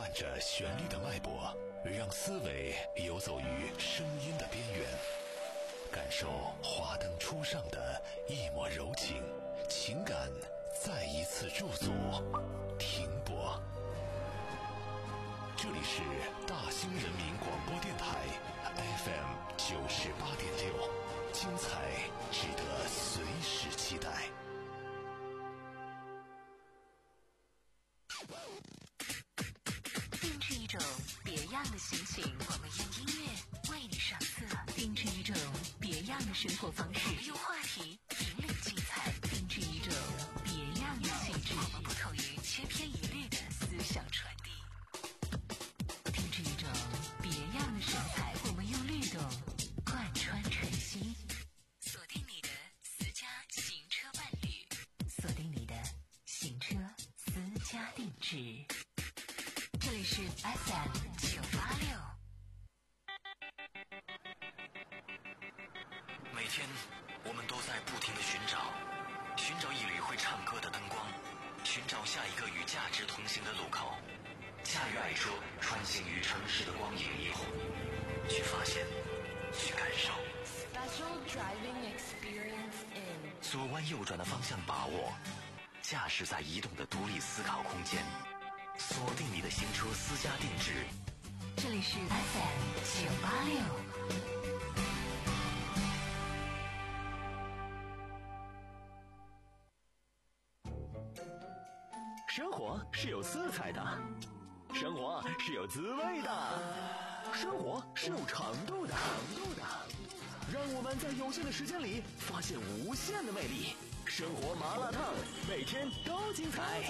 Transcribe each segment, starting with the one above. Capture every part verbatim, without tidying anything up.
按着旋律的脉搏，让思维游走于声音的边缘，感受华灯初上的一抹柔情，情感再一次驻足停泊。这里是大兴人民广播电台 F M 九十八点六，精彩值得随时期待。 定制一种别样的心情，我们用音乐为你上色；定制一种别样的生活方式，我们用话题引领精彩；定制一种别样的气质，我们不同于千篇一律的思想传递；定制一种别样的神采，我们用律动贯穿晨曦。锁定你的私家行车伴侣，锁定你的行车私家定制。这里是 F M 九八六。 每天我们都在不停地寻找，寻找一缕会唱歌的灯光，寻找下一个与价值同行的路口。驾驭爱车，穿行于城市的光影霓虹，去发现，去感受。 Special driving experience in 左弯右转的方向把握，驾驶在移动的独立思考空间。锁定你的行车私家定制， 这里是 F M 九八六。 生活是有色彩的，生活是有滋味的，生活是有长度的。让我们在有限的时间里发现无限的魅力。生活麻辣烫，每天都精彩。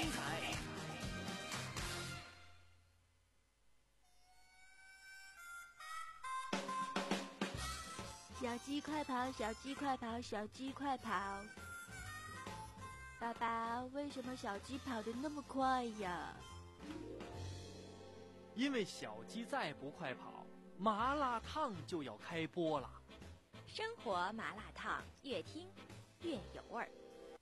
小鸡快跑，小鸡快跑，小鸡快跑！爸爸，为什么小鸡跑得那么快呀？ 因为小鸡再不快跑，麻辣烫就要开播了。 生活麻辣烫，越听越有味儿。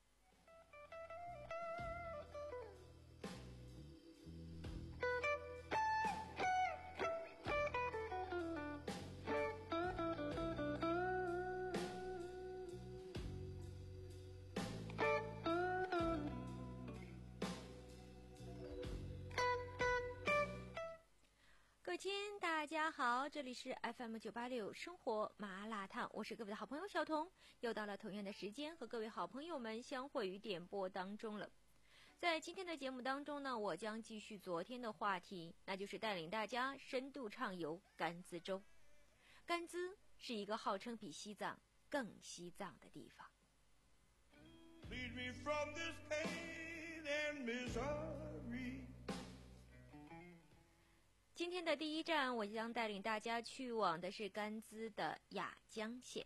各位亲，大家好，这里是 F M 九八六生活麻辣烫，我是各位的好朋友小彤，又到了同样的时间和各位好朋友们相会于点播当中了。在今天的节目当中呢，我将继续昨天的话题，那就是带领大家深度畅游甘孜州。甘孜是一个号称比西藏更西藏的地方。Lead me from this pain and misery。今天的第一站，我将带领大家去往的是甘孜的雅江县。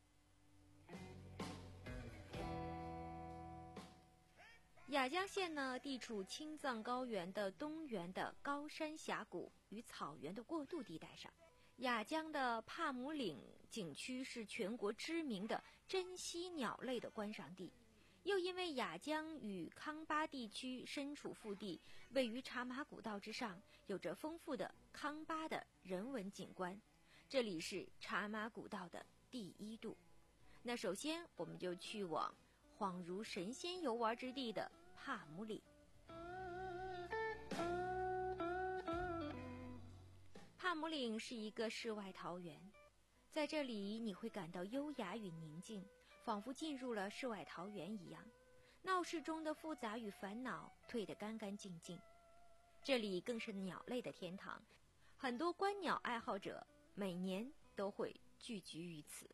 雅江县呢，地处青藏高原的东缘的高山峡谷与草原的过渡地带上。雅江的帕姆岭景区是全国知名的珍稀鸟类的观赏地。又因为雅江与康巴地区身处腹地，位于茶马古道之上，有着丰富的康巴的人文景观。这里是茶马古道的第一度。那首先我们就去往恍如神仙游玩之地的帕姆岭。帕姆岭是一个世外桃源，在这里你会感到优雅与宁静，仿佛进入了世外桃源一样，闹市中的复杂与烦恼退得干干净净。这里更是鸟类的天堂，很多观鸟爱好者每年都会聚集于此。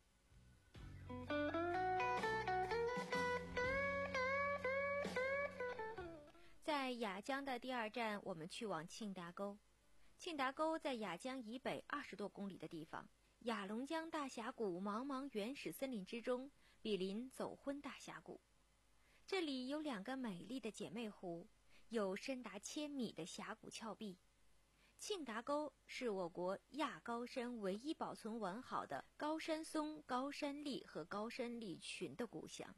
在雅江的第二站，我们去往庆达沟。庆达沟在雅江以北二十多公里的地方，雅龙江大峡谷茫茫原始森林之中，毗邻走婚大峡谷。这里有两个美丽的姐妹湖，有深达千米的峡谷峭壁。庆达沟是我国亚高山唯一保存完好的高山松、高山栗和高山栗群的故乡。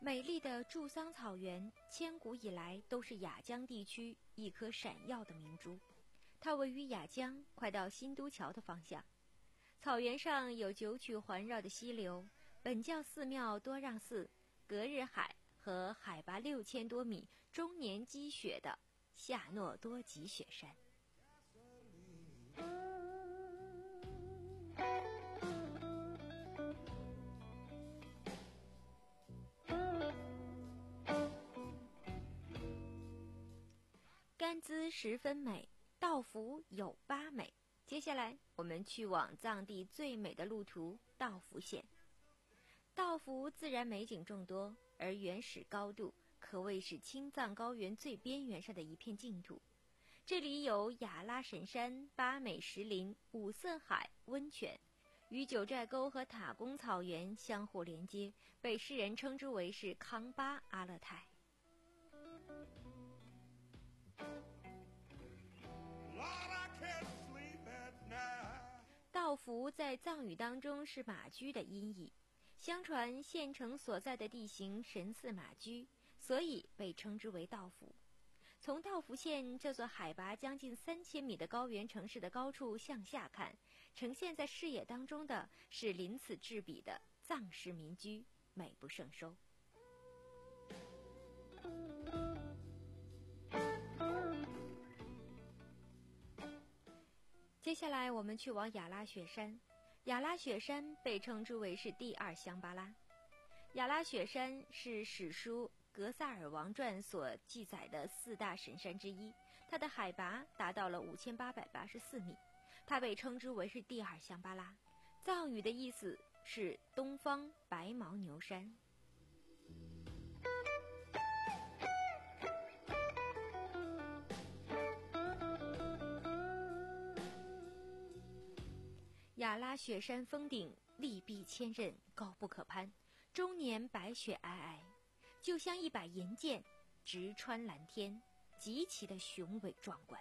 美丽的祝桑草原，千古以来都是雅江地区一颗闪耀的明珠。它位于雅江，快到新都桥的方向。草原上有九曲环绕的溪流，本教寺庙多让寺、隔日海和海拔六千多米、终年积雪的夏诺多吉雪山。甘孜十分美，道孚有八美。接下来我们去往藏地最美的路途道孚县。道孚自然美景众多，而原始高度可谓是青藏高原最边缘上的一片净土。这里有雅拉神山、八美石林、五色海温泉，与九寨沟和塔公草原相互连接，被世人称之为是康巴阿勒泰。道孚在藏语当中是马居的音译，相传县城所在的地形神似马居，所以被称之为道孚。从道孚县这座海拔将近三千米的高原城市的高处向下看，呈现在视野当中的是鳞次栉比的藏式民居，美不胜收。接下来我们去往雅拉雪山。雅拉雪山被称之为是第二香巴拉。雅拉雪山是史书《格萨尔王传》所记载的四大神山之一，它的海拔达到了五千八百八十四米，它被称之为是第二香巴拉。藏语的意思是东方白牦牛山。雅拉雪山峰顶立壁千仞，高不可攀，终年白雪皑皑，就像一把银剑直穿蓝天，极其的雄伟壮观。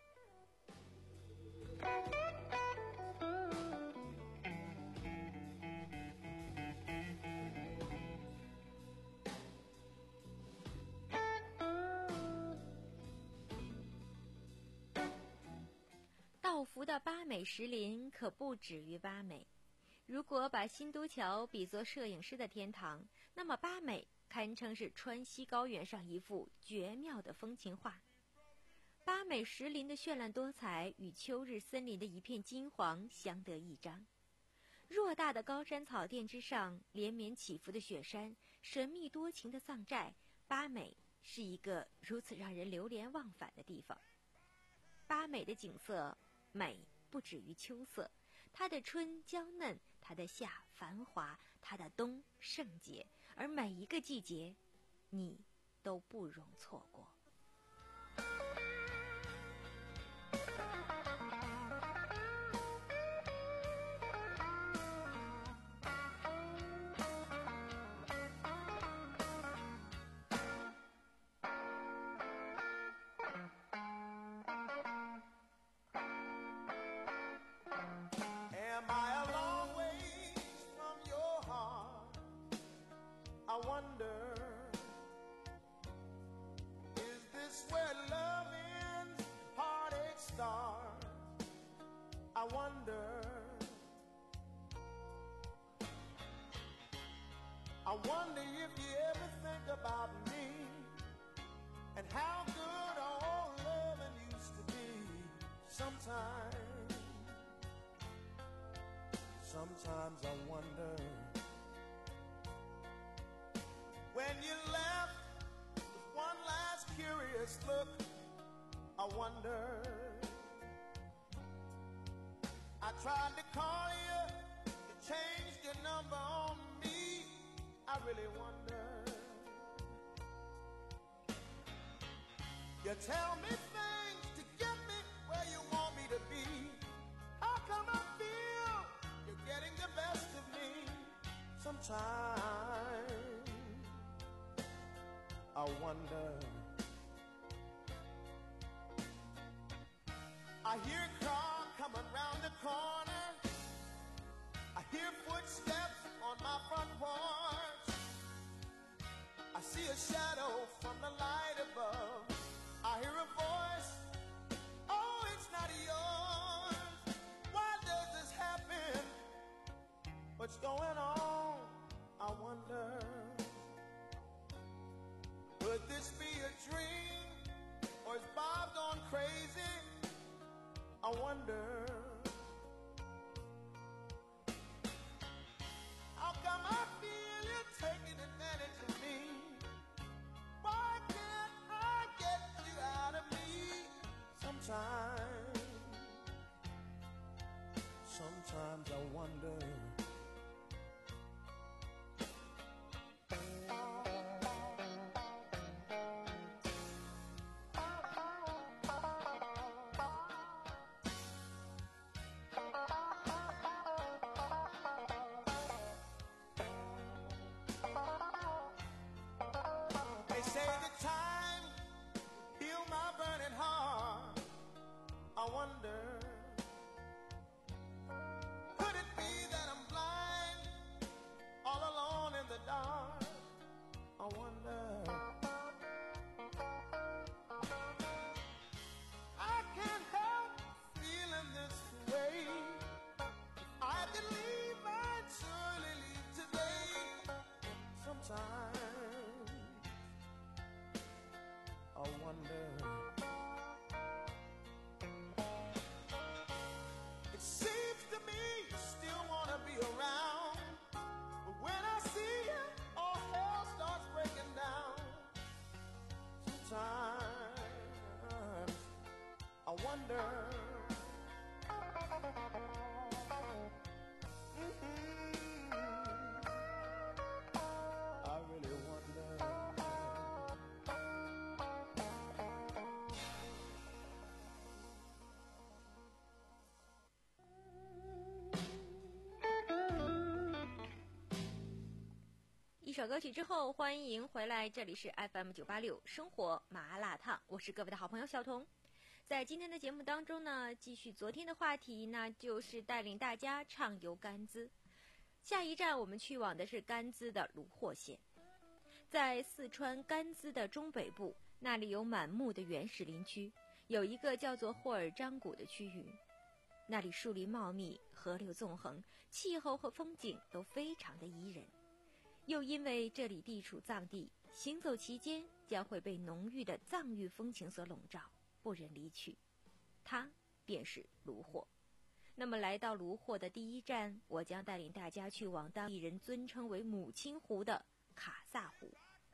道孚的八美石林可不止于八美。如果把新都桥比作摄影师的天堂，那么八美堪称是川西高原上一幅绝妙的风情画。八美石林的绚烂多彩与秋日森林的一片金黄相得益彰。偌大的高山草甸之上，连绵起伏的雪山，神秘多情的藏寨，八美是一个如此让人流连忘返的地方。八美的景色美不止于秋色，它的春娇嫩，它的夏繁华，它的冬圣洁，而每一个季节你都不容错过。 I wonder, is this where love ends, heartache starts? I wonder, I wonder if you ever think about me and how good our old loving used to be. Sometimes, sometimes I wonder, when you left with one last curious look, I wonder. I tried to call you, you changed your number on me. I really wonder. You tell me things to get me where you want me to be. How come I feel you're getting the best of me? Sometimes I wonder. I hear a car coming round the corner. I hear footsteps on my front porch. I see a shadow from the light above. I hear a voice, oh, it's not yours. Why does this happen? What's going on? I wonder. Could this be a dream? Or is Bob gone crazy? I wonder. How come I feel you're taking advantage of me? Why can't I get you out of me? Sometimes, sometimes I wonder. They say that time heal my burning heart. I wonder, could it be that I'm blind, all alone in the dark? I wonder. I can't help feeling this way. If I could leave, I'd surely leave today. Sometimes I wonder. It seems to me you still want to be around, but when I see you, all hell starts breaking down. Sometimes I wonder. Mm-hmm. I really wonder. 一首歌曲之后，欢迎回来，这里是 F M 九八六生活麻辣烫，我是各位的好朋友小彤。在今天的节目当中呢，继续昨天的话题，那就是带领大家畅游甘孜。下一站我们去往的是甘孜的鲁霍县，在四川甘孜的中北部，那里有满目的原始林区，有一个叫做霍尔章谷的区域，那里树林茂密，河流纵横，气候和风景都非常的宜人。又因为这里地处藏地，行走期间将会被浓郁的藏域风情所笼罩，不忍离去。它便是卢霍。那么来到卢霍的第一站，我将带领大家去往当地人尊称为母亲湖的卡萨湖。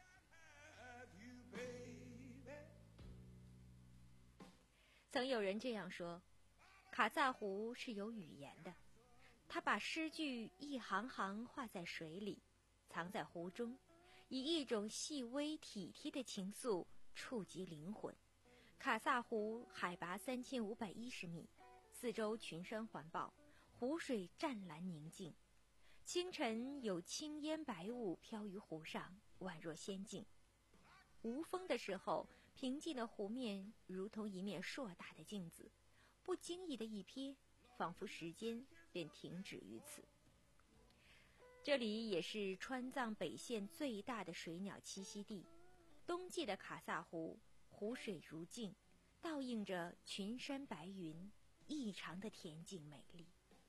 曾有人这样说，卡萨湖是有语言的，它把诗句一行行画在水里，藏在湖中，以一种细微体贴的情愫触及灵魂。卡萨湖海拔三千五百一十米，四周群山环抱，湖水湛蓝宁静。清晨有青烟白雾飘于湖上，宛若仙境。无风的时候，平静的湖面如同一面硕大的镜子，不经意的一瞥，仿佛时间便停止于此。这里也是川藏北线最大的水鸟栖息地。冬季的卡萨湖，湖水如镜，倒映着群山白云，异常的恬静美丽。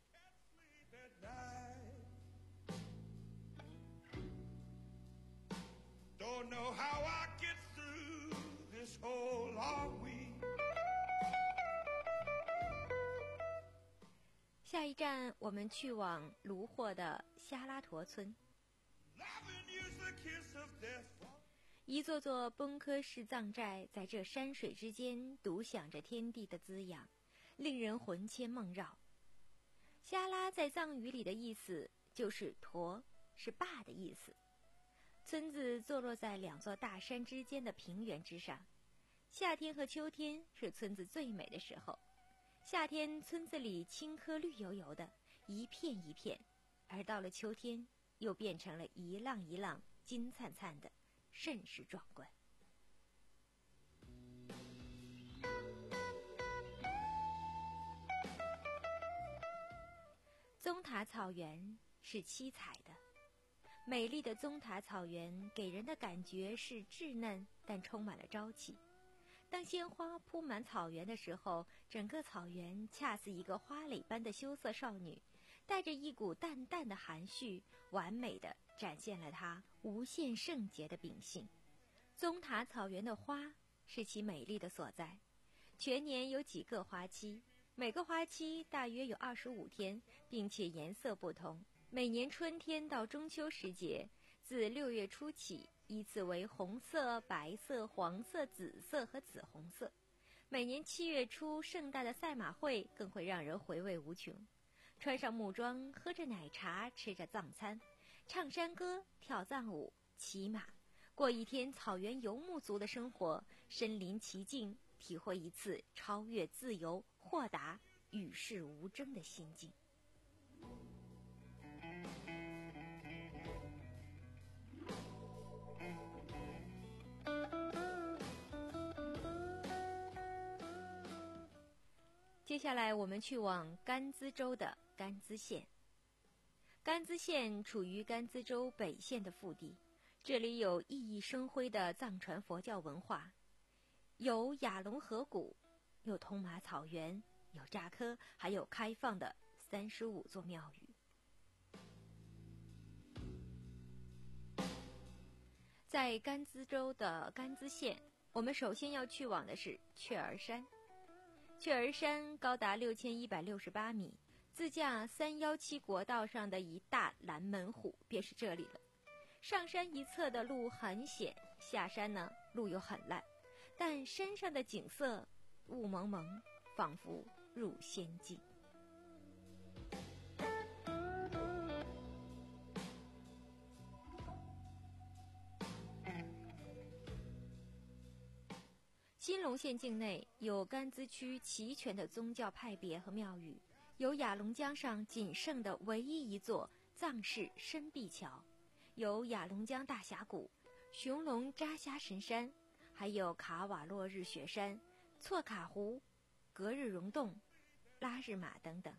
Don't know how I get through this whole long week. 下一站我们去往卢霍的夏拉陀村，一座座崩科式藏寨在这山水之间独享着天地的滋养，令人魂牵梦绕。夏拉在藏语里的意思就是驼，是坝的意思。村子坐落在两座大山之间的平原之上，夏天和秋天是村子最美的时候。夏天村子里青稞绿油油的，一片一片，而到了秋天又变成了一浪一浪金灿灿的，甚是壮观。宗塔草原是七彩的， 美丽的宗塔草原给人的感觉是稚嫩，但充满了朝气。当鲜花铺满草原的时候，整个草原恰似一个花蕾般的羞涩少女，带着一股淡淡的含蓄，完美地展现了她无限圣洁的秉性。宗塔草原的花是其美丽的所在，全年有几个花期，每个花期大约有二十五天，并且颜色不同。每年春天到中秋时节，自六月初起，依次为红色、白色、黄色、紫色和紫红色。每年七月初盛大的赛马会更会让人回味无穷。穿上木装，喝着奶茶，吃着藏餐，唱山歌，跳藏舞，骑马，过一天草原游牧族的生活，身临其境，体会一次超越自由、豁达、与世无争的心境。接下来我们去往甘孜州的甘孜县。甘孜县处于甘孜州北线的腹地，这里有熠熠生辉的藏传佛教文化，有雅龙河谷，有通马草原，有扎科，还有开放的三十五座庙宇。在甘孜州的甘孜县，我们首先要去往的是雀儿山。雀儿山高达六千一百六十八米，自驾三一七国道上的一大蓝门虎便是这里了。上山一侧的路很险，下山呢路又很烂，但山上的景色雾蒙蒙，仿佛入仙境。新隆县境内有甘孜区齐全的宗教派别和庙宇，有雅龙江上仅剩的唯一一座藏式深壁桥，有雅龙江大峡谷、雄龙扎虾神山，还有卡瓦洛日雪山、错卡湖、格日溶洞、拉日玛等等。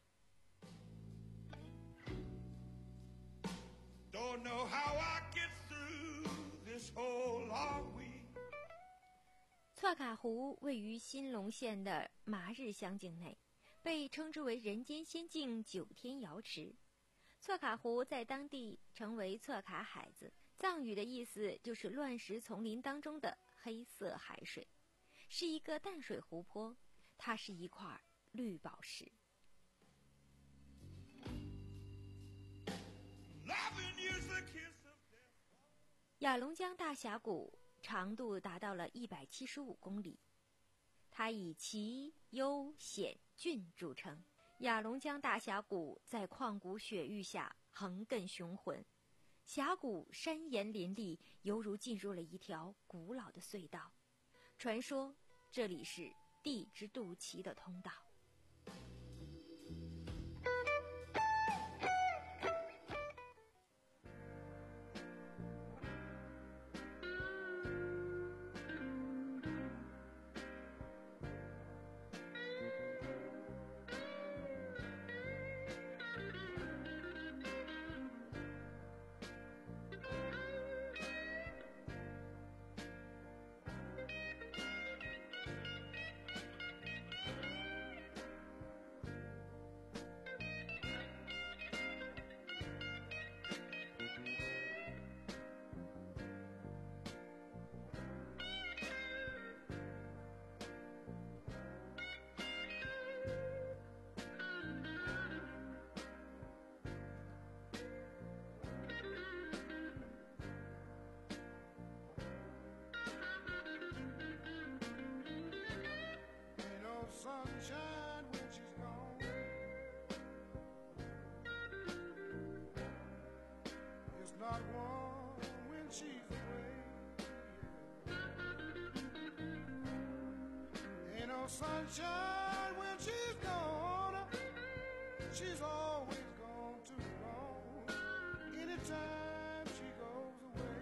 Don't know how I get through this whole long week. 错卡湖位于新隆县的麻日乡境内，被称之为人间仙境九天瑶池。错卡湖在当地称为错卡海子，藏语的意思就是乱石丛林当中的黑色海水，是一个淡水湖泊，它是一块绿宝石。雅龙江大峡谷长度达到了一百七十五公里，它以奇、幽、险、峻著称。雅龙江大峡谷在旷古雪域下横亘雄浑，峡谷山岩林立，犹如进入了一条古老的隧道。传说这里是地之渡奇的通道。 Sunshine when she's gone. It's not warm when she's away. Ain't no sunshine when she's gone. She's always gone too long. Anytime she goes away,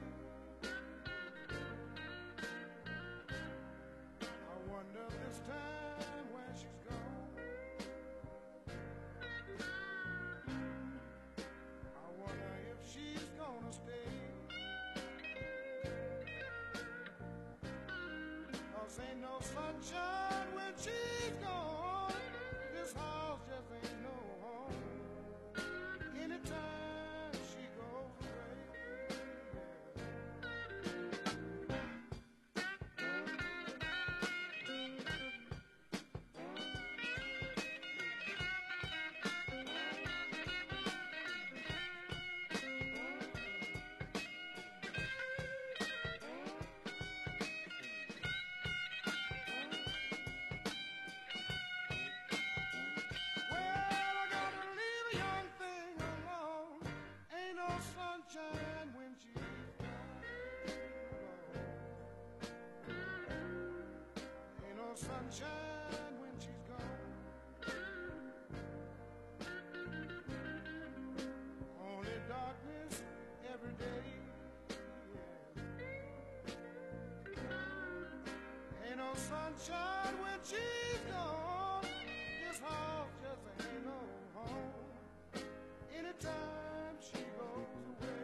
I wonder this time where she's gone. I wonder if she's gonna stay. 'cause ain't no sunshine when she's gone. This house just ain't no home. Anytime she goes away. Sunshine when she's gone. Only darkness every day. Yeah. Ain't no sunshine when she's gone. This house just ain't no home. Anytime she goes away.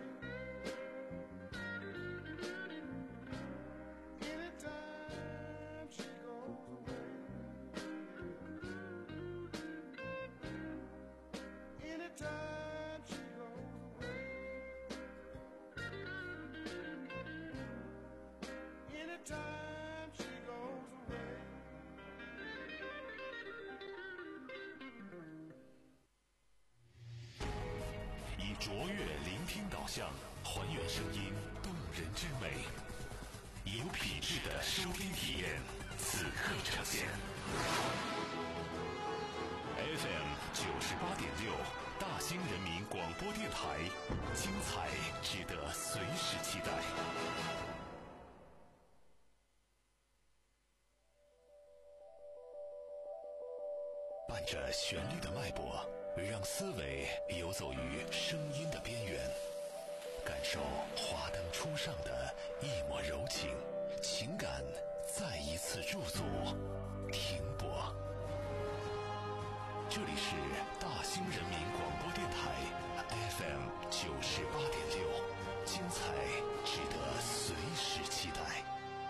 Time she goes away. 以卓越聆听导向，还原声音动人之美，有品质的收听体验，此刻呈现。F M 九十八点六，大兴人民广播电台，精彩值得随时期待。伴着旋律的脉搏，让思维游走于声音的边缘，感受华灯初上的一抹柔情，情感再一次驻足停泊。这里是大兴人民广播电台 F M 九十八点六，精彩值得随时期待。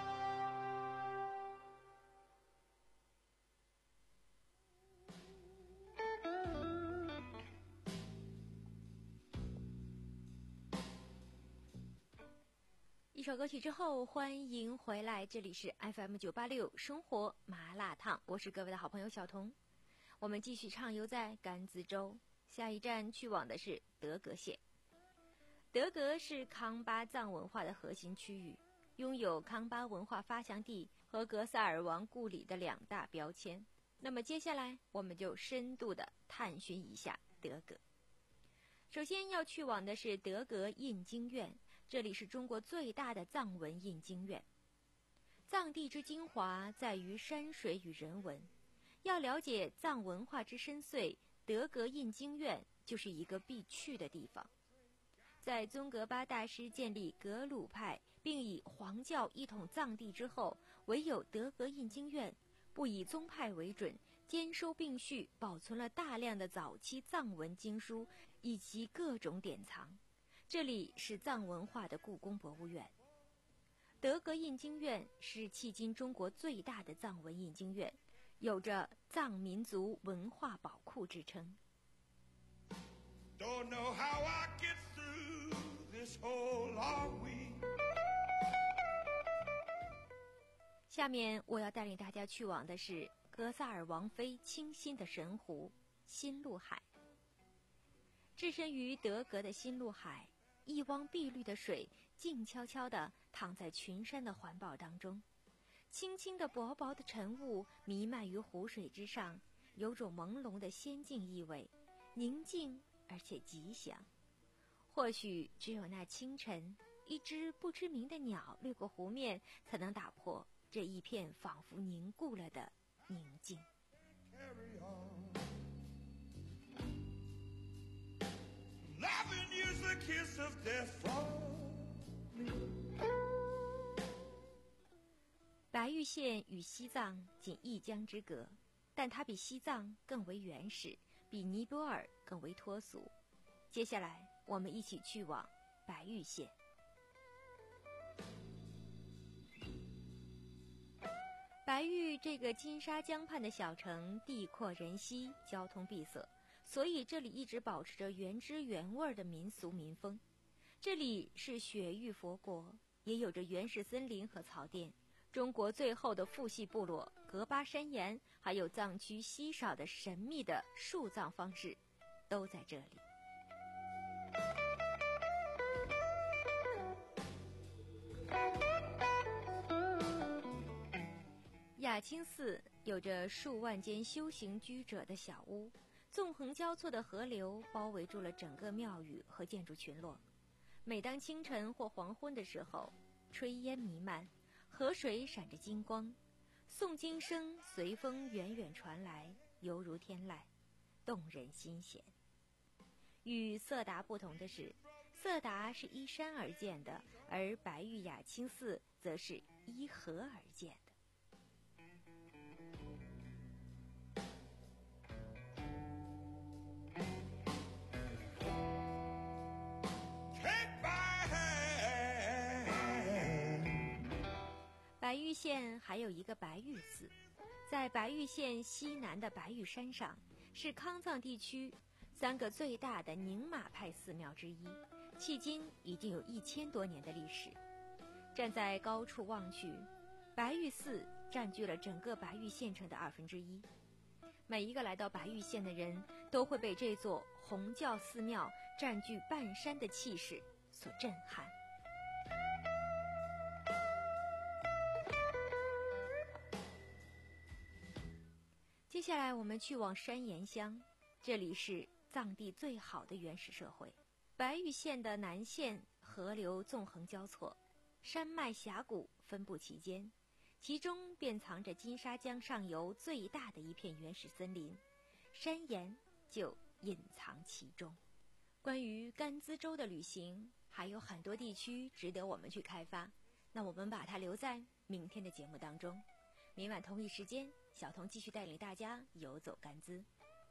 一首歌曲之后，欢迎回来，这里是 F M 九八六生活麻辣烫，我是各位的好朋友小彤。我们继续畅游在甘孜州，下一站去往的是德格县。德格是康巴藏文化的核心区域，拥有康巴文化发祥地和格萨尔王故里的两大标签。那么接下来我们就深度的探寻一下德格。首先要去往的是德格印经院，这里是中国最大的藏文印经院。藏地之精华在于山水与人文，要了解藏文化之深邃，德格印经院就是一个必去的地方。在宗格巴大师建立格鲁派并以黄教一统藏地之后，唯有德格印经院不以宗派为准，兼收并蓄，保存了大量的早期藏文经书以及各种典藏。这里是藏文化的故宫博物院。德格印经院是迄今中国最大的藏文印经院，有着藏民族文化宝库之称。 Don't know how I get through this whole long week. 下面我要带领大家去往的是格萨尔王妃倾心的神湖新陆海。置身于德格的新陆海，一汪碧绿的水静悄悄地躺在群山的环抱当中，轻轻的薄薄的晨雾弥漫于湖水之上，有种朦胧的仙境意味，宁静而且吉祥。或许只有那清晨，一只不知名的鸟掠过湖面，才能打破这一片仿佛凝固了的宁静。 Carry on. Loving you's the kiss of death for me. 白玉县与西藏仅一江之隔，但它比西藏更为原始，比尼泊尔更为脱俗。接下来我们一起去往白玉县。 白玉这个金沙江畔的小城地阔人稀，交通闭塞，所以这里一直保持着原汁原味的民俗民风。这里是雪域佛国，也有着原始森林和草甸，中国最后的父系部落格巴山岩，还有藏区稀少的神秘的树葬方式，都在这里。雅清寺有着数万间修行居者的小屋，纵横交错的河流包围住了整个庙宇和建筑群落。每当清晨或黄昏的时候，炊烟弥漫，河水闪着金光，诵经声随风远远传来，犹如天籁，动人心弦。与色达不同的是，色达是依山而建的，而白玉雅清寺则是依河而建的。白玉县还有一个白玉寺，在白玉县西南的白玉山上，是康藏地区三个最大的宁玛派寺庙之一，迄今已经有一千多年的历史。站在高处望去，白玉寺占据了整个白玉县城的二分之一。每一个来到白玉县的人，都会被这座红教寺庙占据半山的气势所震撼。接下来我们去往山岩乡，这里是藏地最好的原始社会。白玉县的南线河流纵横交错，山脉峡谷分布其间，其中便藏着金沙江上游最大的一片原始森林，山岩就隐藏其中。关于甘孜州的旅行，还有很多地区值得我们去开发，那我们把它留在明天的节目当中。明晚同一时间，小童继续带领大家游走甘孜。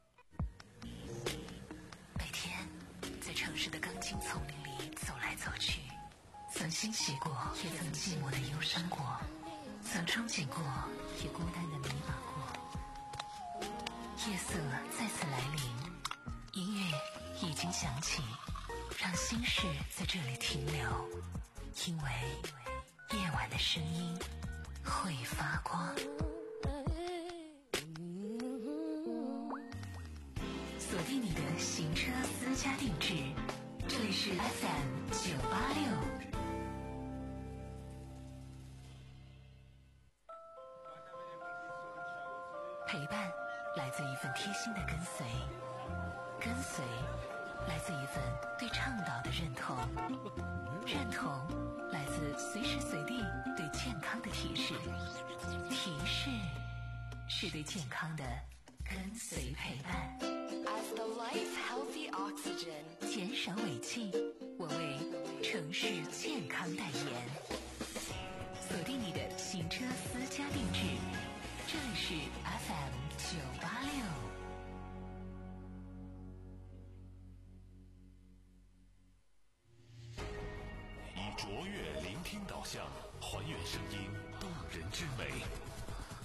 每天在城市的钢筋丛林里走来走去，曾欣喜过，也曾寂寞的忧伤过，曾憧憬过，也孤单的迷茫过。夜色再次来临，音乐已经响起，让心事在这里停留，因为夜晚的声音会发光。锁定你的行车私家定制，这里是 F M 九八六。陪伴来自一份贴心的跟随，跟随来自一份对倡导的认同，认同来自随时随地对健康的提示，提示是对健康的跟随陪伴。 As the life healthy oxygen， 减少尾气，我为城市健康代言。锁定你的行车私家定制，这里是 F M 九八六。 以卓越聆听导向，还原声音动人之美。